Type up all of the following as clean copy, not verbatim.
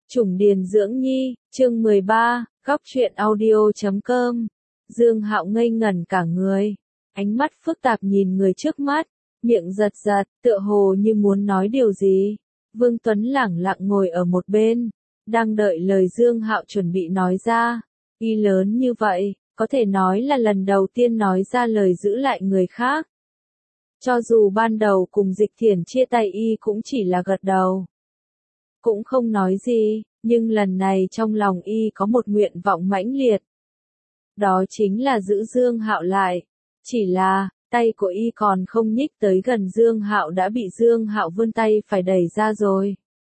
Chủng Điền Dưỡng Nhi, chương 13, góc truyện audio.com. Dương Hạo ngây ngẩn cả người, ánh mắt phức tạp nhìn người trước mắt, miệng giật giật, tựa hồ như muốn nói điều gì. Vương Tuấn lẳng lặng ngồi ở một bên, đang đợi lời Dương Hạo chuẩn bị nói ra. Y lớn như vậy, có thể nói là lần đầu tiên nói ra lời giữ lại người khác. Cho dù ban đầu cùng Dịch Thiển chia tay y cũng chỉ là gật đầu, cũng không nói gì, nhưng lần này trong lòng y có một nguyện vọng mãnh liệt. Đó chính là giữ Dương Hạo lại. Chỉ là, tay của y còn không nhích tới gần Dương Hạo đã bị Dương Hạo vươn tay phải đẩy ra rồi.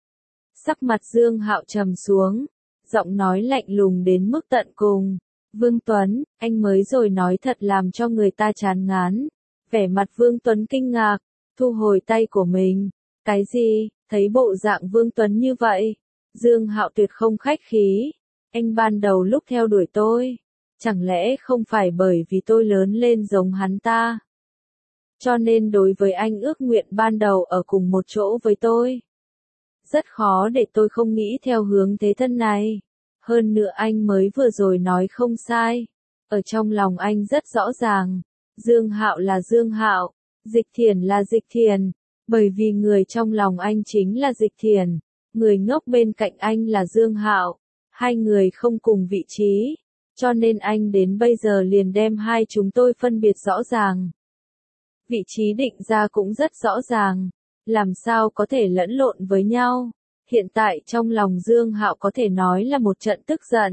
Sắc mặt Dương Hạo trầm xuống, giọng nói lạnh lùng đến mức tận cùng. Vương Tuấn, anh mới rồi nói thật làm cho người ta chán ngán. Vẻ mặt Vương Tuấn kinh ngạc, thu hồi tay của mình. Cái gì? Thấy bộ dạng Vương Tuấn như vậy, Dương Hạo tuyệt không khách khí. Anh ban đầu lúc theo đuổi tôi, chẳng lẽ không phải bởi vì tôi lớn lên giống hắn ta, cho nên đối với anh ước nguyện ban đầu ở cùng một chỗ với tôi. Rất khó để tôi không nghĩ theo hướng thế thân này. Hơn nữa anh mới vừa rồi nói không sai. Ở trong lòng anh rất rõ ràng, Dương Hạo là Dương Hạo, Dịch Thiển là Dịch Thiển. Bởi vì người trong lòng anh chính là Dịch Thiển, người ngốc bên cạnh anh là Dương Hạo, hai người không cùng vị trí, cho nên anh đến bây giờ liền đem hai chúng tôi phân biệt rõ ràng. Vị trí định ra cũng rất rõ ràng, làm sao có thể lẫn lộn với nhau. Hiện tại trong lòng Dương Hạo có thể nói là một trận tức giận.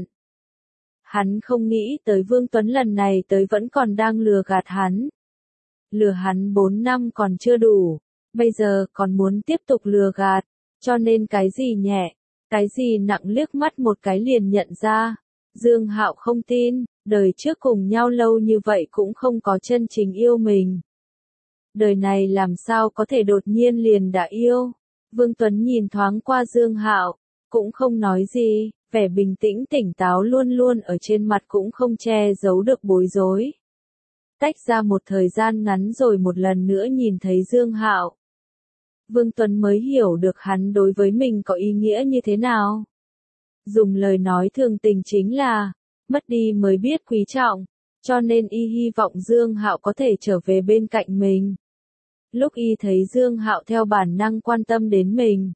Hắn không nghĩ tới Vương Tuấn lần này tới vẫn còn đang lừa gạt hắn. Lừa hắn 4 năm còn chưa đủ, bây giờ còn muốn tiếp tục lừa gạt, cho nên cái gì nhẹ, cái gì nặng liếc mắt một cái liền nhận ra. Dương Hạo không tin, đời trước cùng nhau lâu như vậy cũng không có chân chính yêu mình. Đời này làm sao có thể đột nhiên liền đã yêu. Vương Tuấn nhìn thoáng qua Dương Hạo, cũng không nói gì, vẻ bình tĩnh tỉnh táo luôn luôn ở trên mặt cũng không che giấu được bối rối. Tách ra một thời gian ngắn rồi một lần nữa nhìn thấy Dương Hạo, Vương Tuấn mới hiểu được hắn đối với mình có ý nghĩa như thế nào. Dùng lời nói thường tình chính là, mất đi mới biết quý trọng, cho nên y hy vọng Dương Hạo có thể trở về bên cạnh mình. Lúc y thấy Dương Hạo theo bản năng quan tâm đến mình,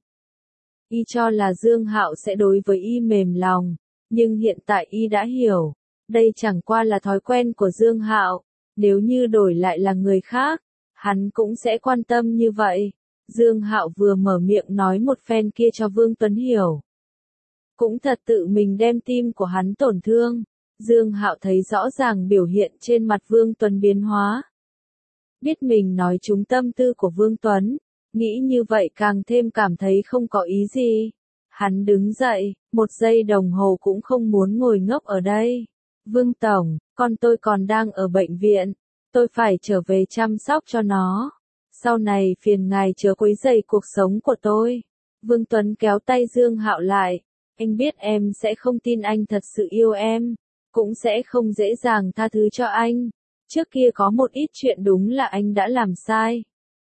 y cho là Dương Hạo sẽ đối với y mềm lòng, nhưng hiện tại y đã hiểu, đây chẳng qua là thói quen của Dương Hạo, nếu như đổi lại là người khác, hắn cũng sẽ quan tâm như vậy. Dương Hạo vừa mở miệng nói một phen kia cho Vương Tuấn hiểu, cũng thật tự mình đem tim của hắn tổn thương. Dương Hạo thấy rõ ràng biểu hiện trên mặt Vương Tuấn biến hóa, biết mình nói trúng tâm tư của Vương Tuấn, nghĩ như vậy càng thêm cảm thấy không có ý gì. Hắn đứng dậy, một giây đồng hồ cũng không muốn ngồi ngốc ở đây. Vương Tổng, con tôi còn đang ở bệnh viện, tôi phải trở về chăm sóc cho nó. Sau này phiền ngài chớ quấy rầy cuộc sống của tôi. Vương Tuấn kéo tay Dương Hạo lại, anh biết em sẽ không tin anh thật sự yêu em, cũng sẽ không dễ dàng tha thứ cho anh. Trước kia có một ít chuyện đúng là anh đã làm sai,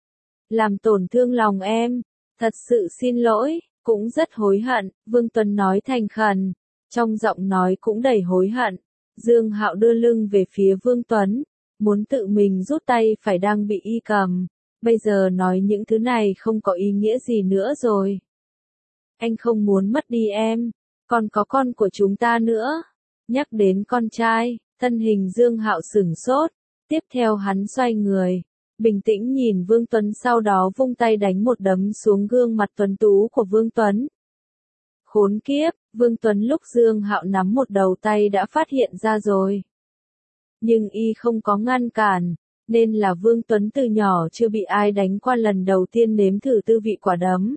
làm tổn thương lòng em, thật sự xin lỗi, cũng rất hối hận. Vương Tuấn nói thành khẩn, trong giọng nói cũng đầy hối hận. Dương Hạo đưa lưng về phía Vương Tuấn, muốn tự mình rút tay phải đang bị y cầm. Bây giờ nói những thứ này không có ý nghĩa gì nữa rồi. Anh không muốn mất đi em, còn có con của chúng ta nữa. Nhắc đến con trai, thân hình Dương Hạo sửng sốt, tiếp theo hắn xoay người, bình tĩnh nhìn Vương Tuấn, sau đó vung tay đánh một đấm xuống gương mặt tuấn tú của Vương Tuấn. Khốn kiếp, Vương Tuấn lúc Dương Hạo nắm một đầu tay đã phát hiện ra rồi, nhưng y không có ngăn cản. Nên là Vương Tuấn từ nhỏ chưa bị ai đánh qua, lần đầu tiên nếm thử tư vị quả đấm.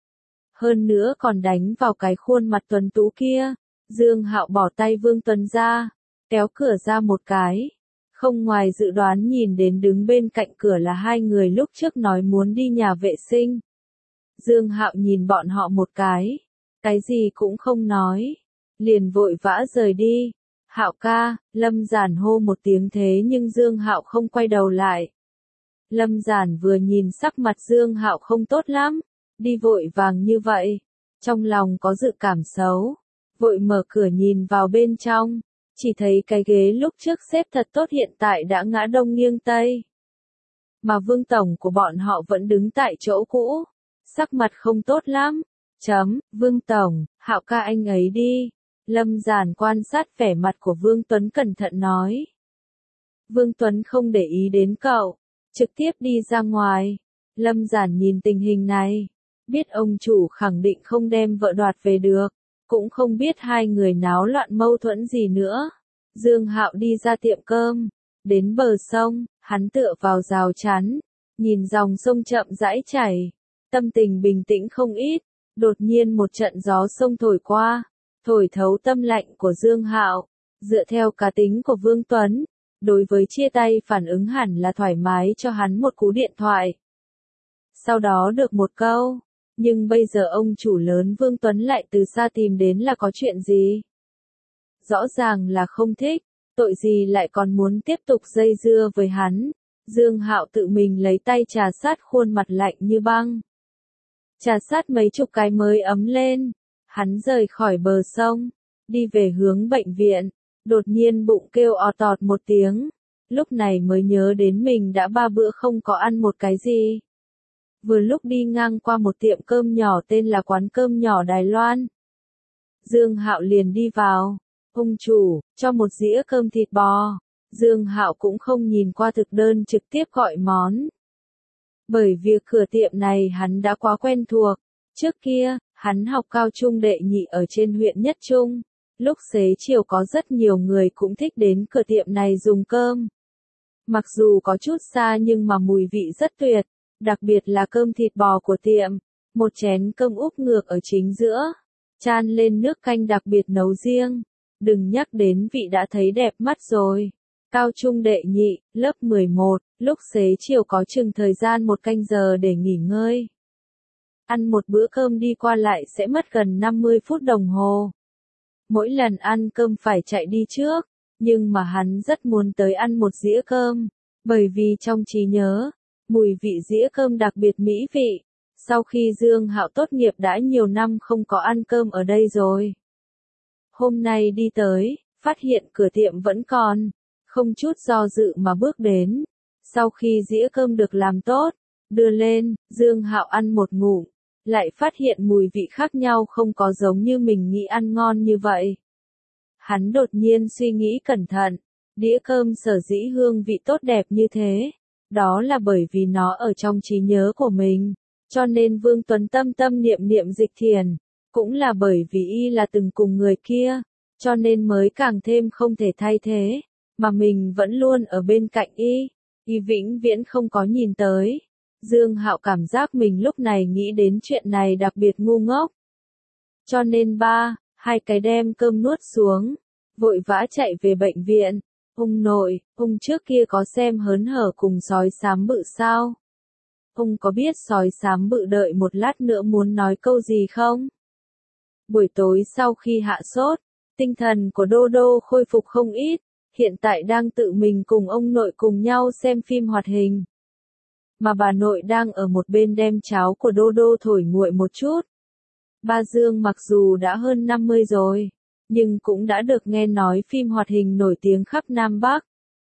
Hơn nữa còn đánh vào cái khuôn mặt tuấn tú kia. Dương Hạo bỏ tay Vương Tuấn ra, kéo cửa ra một cái. Không ngoài dự đoán nhìn đến đứng bên cạnh cửa là hai người lúc trước nói muốn đi nhà vệ sinh. Dương Hạo nhìn bọn họ một cái gì cũng không nói, liền vội vã rời đi. Hạo ca, Lâm Giản hô một tiếng thế nhưng Dương Hạo không quay đầu lại. Lâm Giản vừa nhìn sắc mặt Dương Hạo không tốt lắm, đi vội vàng như vậy, trong lòng có dự cảm xấu, vội mở cửa nhìn vào bên trong, chỉ thấy cái ghế lúc trước xếp thật tốt hiện tại đã ngã đông nghiêng tây. Mà Vương tổng của bọn họ vẫn đứng tại chỗ cũ, sắc mặt không tốt lắm. Vương tổng, Hạo ca anh ấy đi. Lâm Giản quan sát vẻ mặt của Vương Tuấn cẩn thận nói. Vương Tuấn không để ý đến cậu, trực tiếp đi ra ngoài. Lâm Giản nhìn tình hình này, biết ông chủ khẳng định không đem vợ đoạt về được, cũng không biết hai người náo loạn mâu thuẫn gì nữa. Dương Hạo đi ra tiệm cơm, đến bờ sông, hắn tựa vào rào chắn, nhìn dòng sông chậm rãi chảy, tâm tình bình tĩnh không ít. Đột nhiên một trận gió sông thổi qua, thổi thấu tâm lạnh của Dương Hạo. Dựa theo cá tính của Vương Tuấn, đối với chia tay phản ứng hẳn là thoải mái cho hắn một cú điện thoại. Sau đó được một câu, nhưng bây giờ ông chủ lớn Vương Tuấn lại từ xa tìm đến là có chuyện gì? Rõ ràng là không thích, tội gì lại còn muốn tiếp tục dây dưa với hắn. Dương Hạo tự mình lấy tay trà sát khuôn mặt lạnh như băng. Trà sát mấy chục cái mới ấm lên, hắn rời khỏi bờ sông, đi về hướng bệnh viện, đột nhiên bụng kêu ọt ọt một tiếng, lúc này mới nhớ đến mình đã 3 bữa không có ăn một cái gì. Vừa lúc đi ngang qua một tiệm cơm nhỏ tên là quán cơm nhỏ Đài Loan. Dương Hạo liền đi vào, ông chủ, cho một dĩa cơm thịt bò. Dương Hạo cũng không nhìn qua thực đơn trực tiếp gọi món. Bởi việc cửa tiệm này hắn đã quá quen thuộc, trước kia, hắn học cao trung đệ nhị ở trên huyện Nhất Trung, lúc xế chiều có rất nhiều người cũng thích đến cửa tiệm này dùng cơm. Mặc dù có chút xa nhưng mà mùi vị rất tuyệt, đặc biệt là cơm thịt bò của tiệm, một chén cơm úp ngược ở chính giữa, chan lên nước canh đặc biệt nấu riêng, đừng nhắc đến vị đã thấy đẹp mắt rồi. Cao trung đệ nhị, lớp 11, lúc xế chiều có chừng thời gian 1 canh giờ để nghỉ ngơi. Ăn một bữa cơm đi qua lại sẽ mất gần 50 phút đồng hồ. Mỗi lần ăn cơm phải chạy đi trước, nhưng mà hắn rất muốn tới ăn một dĩa cơm, bởi vì trong trí nhớ, mùi vị dĩa cơm đặc biệt mỹ vị. Sau khi Dương Hạo tốt nghiệp đã nhiều năm không có ăn cơm ở đây rồi. Hôm nay đi tới, phát hiện cửa tiệm vẫn còn. Không chút do dự mà bước đến. Sau khi dĩa cơm được làm tốt, đưa lên, Dương Hạo ăn một ngụm, lại phát hiện mùi vị khác nhau không có giống như mình nghĩ ăn ngon như vậy. Hắn đột nhiên suy nghĩ cẩn thận, đĩa cơm sở dĩ hương vị tốt đẹp như thế, đó là bởi vì nó ở trong trí nhớ của mình, cho nên Vương Tuấn tâm tâm niệm niệm Dịch Thiền, cũng là bởi vì y là từng cùng người kia, cho nên mới càng thêm không thể thay thế. Mà mình vẫn luôn ở bên cạnh y vĩnh viễn không có nhìn tới. Dương Hạo cảm giác mình lúc này nghĩ đến chuyện này đặc biệt ngu ngốc. Cho nên 2 cái đem cơm nuốt xuống, vội vã chạy về bệnh viện. Ông nội, ông trước kia có xem Hớn Hở cùng Sói Xám Bự sao? Ông có biết Sói Xám Bự đợi một lát nữa muốn nói câu gì không? Buổi tối sau khi hạ sốt, tinh thần của Đô Đô khôi phục không ít. Hiện tại đang tự mình cùng ông nội cùng nhau xem phim hoạt hình. Mà bà nội đang ở một bên đem cháo của Đô Đô thổi nguội một chút. Ba Dương mặc dù đã hơn 50 rồi, nhưng cũng đã được nghe nói phim hoạt hình nổi tiếng khắp Nam Bắc.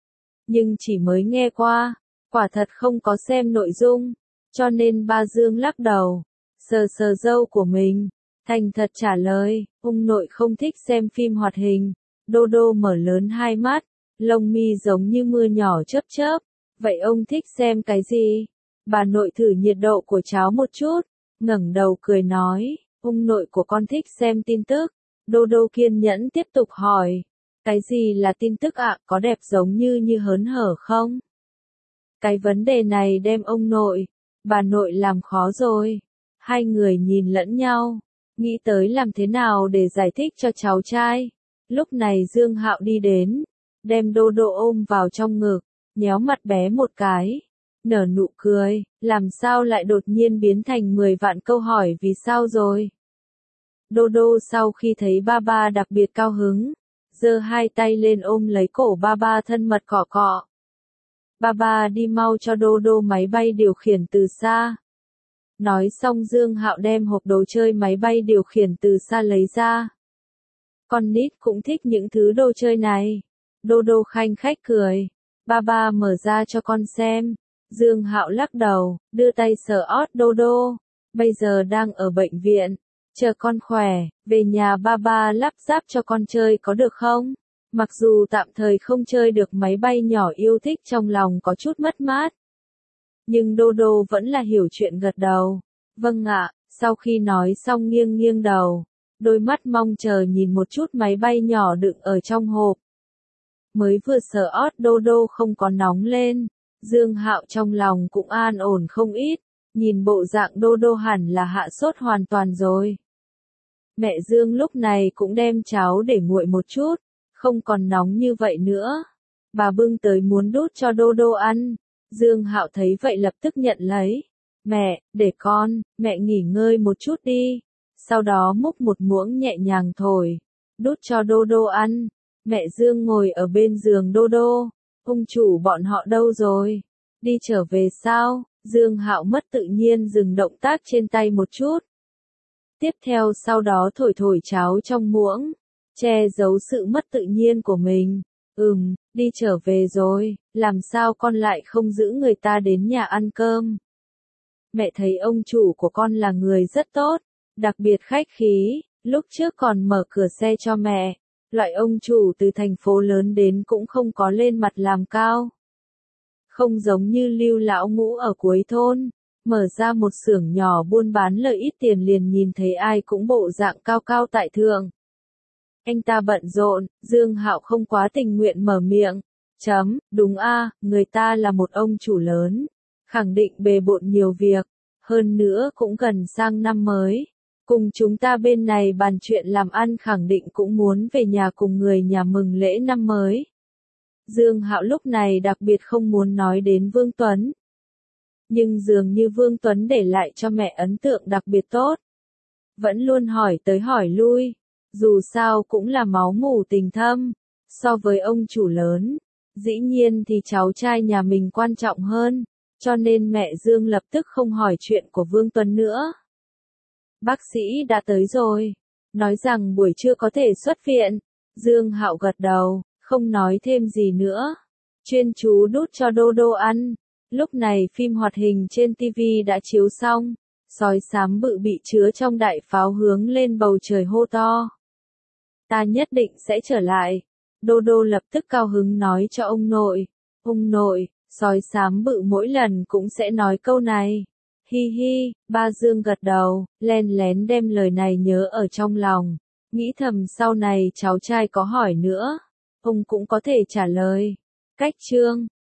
Nhưng chỉ mới nghe qua, quả thật không có xem nội dung, cho nên ba Dương lắc đầu, sờ sờ râu của mình, thành thật trả lời, ông nội không thích xem phim hoạt hình. Đô Đô mở lớn hai mắt, lông mi giống như mưa nhỏ chớp chớp. Vậy ông thích xem cái gì? Bà nội thử nhiệt độ của cháo một chút, ngẩng đầu cười nói, ông nội của con thích xem tin tức. Đô Đô kiên nhẫn tiếp tục hỏi, cái gì là tin tức ạ, có đẹp giống như Hớn Hở không? Cái vấn đề này đem ông nội, bà nội làm khó rồi. Hai người nhìn lẫn nhau, nghĩ tới làm thế nào để giải thích cho cháu trai. Lúc này Dương Hạo đi đến, đem Đô Đô ôm vào trong ngực, nhéo mặt bé một cái, nở nụ cười, làm sao lại đột nhiên biến thành 10 vạn câu hỏi vì sao rồi. Đô Đô sau khi thấy ba ba đặc biệt cao hứng, giơ hai tay lên ôm lấy cổ ba ba thân mật cọ cọ. Ba ba đi mau cho Đô Đô máy bay điều khiển từ xa. Nói xong Dương Hạo đem hộp đồ chơi máy bay điều khiển từ xa lấy ra. Con nít cũng thích những thứ đồ chơi này. Đô đô khanh khách cười. Ba ba mở ra cho con xem. Dương Hạo lắc đầu, đưa tay sờ ót đô đô. Bây giờ đang ở bệnh viện. Chờ con khỏe, về nhà ba ba lắp ráp cho con chơi có được không? Mặc dù tạm thời không chơi được máy bay nhỏ yêu thích trong lòng có chút mất mát. Nhưng đô đô vẫn là hiểu chuyện gật đầu. Vâng ạ, sau khi nói xong nghiêng nghiêng đầu. Đôi mắt mong chờ nhìn một chút máy bay nhỏ đựng ở trong hộp. Mới vừa sờ ót đô đô không có nóng lên. Dương Hạo trong lòng cũng an ổn không ít. Nhìn bộ dạng đô đô hẳn là hạ sốt hoàn toàn rồi. Mẹ Dương lúc này cũng đem cháo để nguội một chút. Không còn nóng như vậy nữa. Bà bưng tới muốn đút cho đô đô ăn. Dương Hạo thấy vậy lập tức nhận lấy. Mẹ, để con, mẹ nghỉ ngơi một chút đi. Sau đó múc một muỗng nhẹ nhàng thổi. Đút cho đô đô ăn. Mẹ Dương ngồi ở bên giường đô đô. Ông chủ bọn họ đâu rồi? Đi trở về sao? Dương Hạo mất tự nhiên dừng động tác trên tay một chút. Tiếp theo sau đó thổi thổi cháo trong muỗng. Che giấu sự mất tự nhiên của mình. Đi trở về rồi, làm sao con lại không giữ người ta đến nhà ăn cơm? Mẹ thấy ông chủ của con là người rất tốt, đặc biệt khách khí, lúc trước còn mở cửa xe cho mẹ. Loại ông chủ từ thành phố lớn đến cũng không có lên mặt làm cao. Không giống như Lưu lão ngũ ở cuối thôn, mở ra một xưởng nhỏ buôn bán lợi ít tiền liền nhìn thấy ai cũng bộ dạng cao cao tại thượng. Anh ta bận rộn, Dương Hạo không quá tình nguyện mở miệng. Đúng a, người ta là một ông chủ lớn, khẳng định bề bộn nhiều việc, hơn nữa cũng gần sang năm mới. Cùng chúng ta bên này bàn chuyện làm ăn khẳng định cũng muốn về nhà cùng người nhà mừng lễ năm mới. Dương Hạo lúc này đặc biệt không muốn nói đến Vương Tuấn. Nhưng dường như Vương Tuấn để lại cho mẹ ấn tượng đặc biệt tốt. Vẫn luôn hỏi tới hỏi lui. Dù sao cũng là máu mủ tình thâm. So với ông chủ lớn, dĩ nhiên thì cháu trai nhà mình quan trọng hơn. Cho nên mẹ Dương lập tức không hỏi chuyện của Vương Tuấn nữa. Bác sĩ đã tới rồi. Nói rằng buổi trưa có thể xuất viện. Dương Hạo gật đầu, không nói thêm gì nữa. Chuyên chú đút cho đô đô ăn. Lúc này phim hoạt hình trên TV đã chiếu xong. Sói xám bự bị chứa trong đại pháo hướng lên bầu trời hô to. Ta nhất định sẽ trở lại. Đô đô lập tức cao hứng nói cho ông nội. Ông nội, sói xám bự mỗi lần cũng sẽ nói câu này. Hi hi, ba Dương gật đầu, len lén đem lời này nhớ ở trong lòng. Nghĩ thầm sau này cháu trai có hỏi nữa, ông cũng có thể trả lời. Cách chương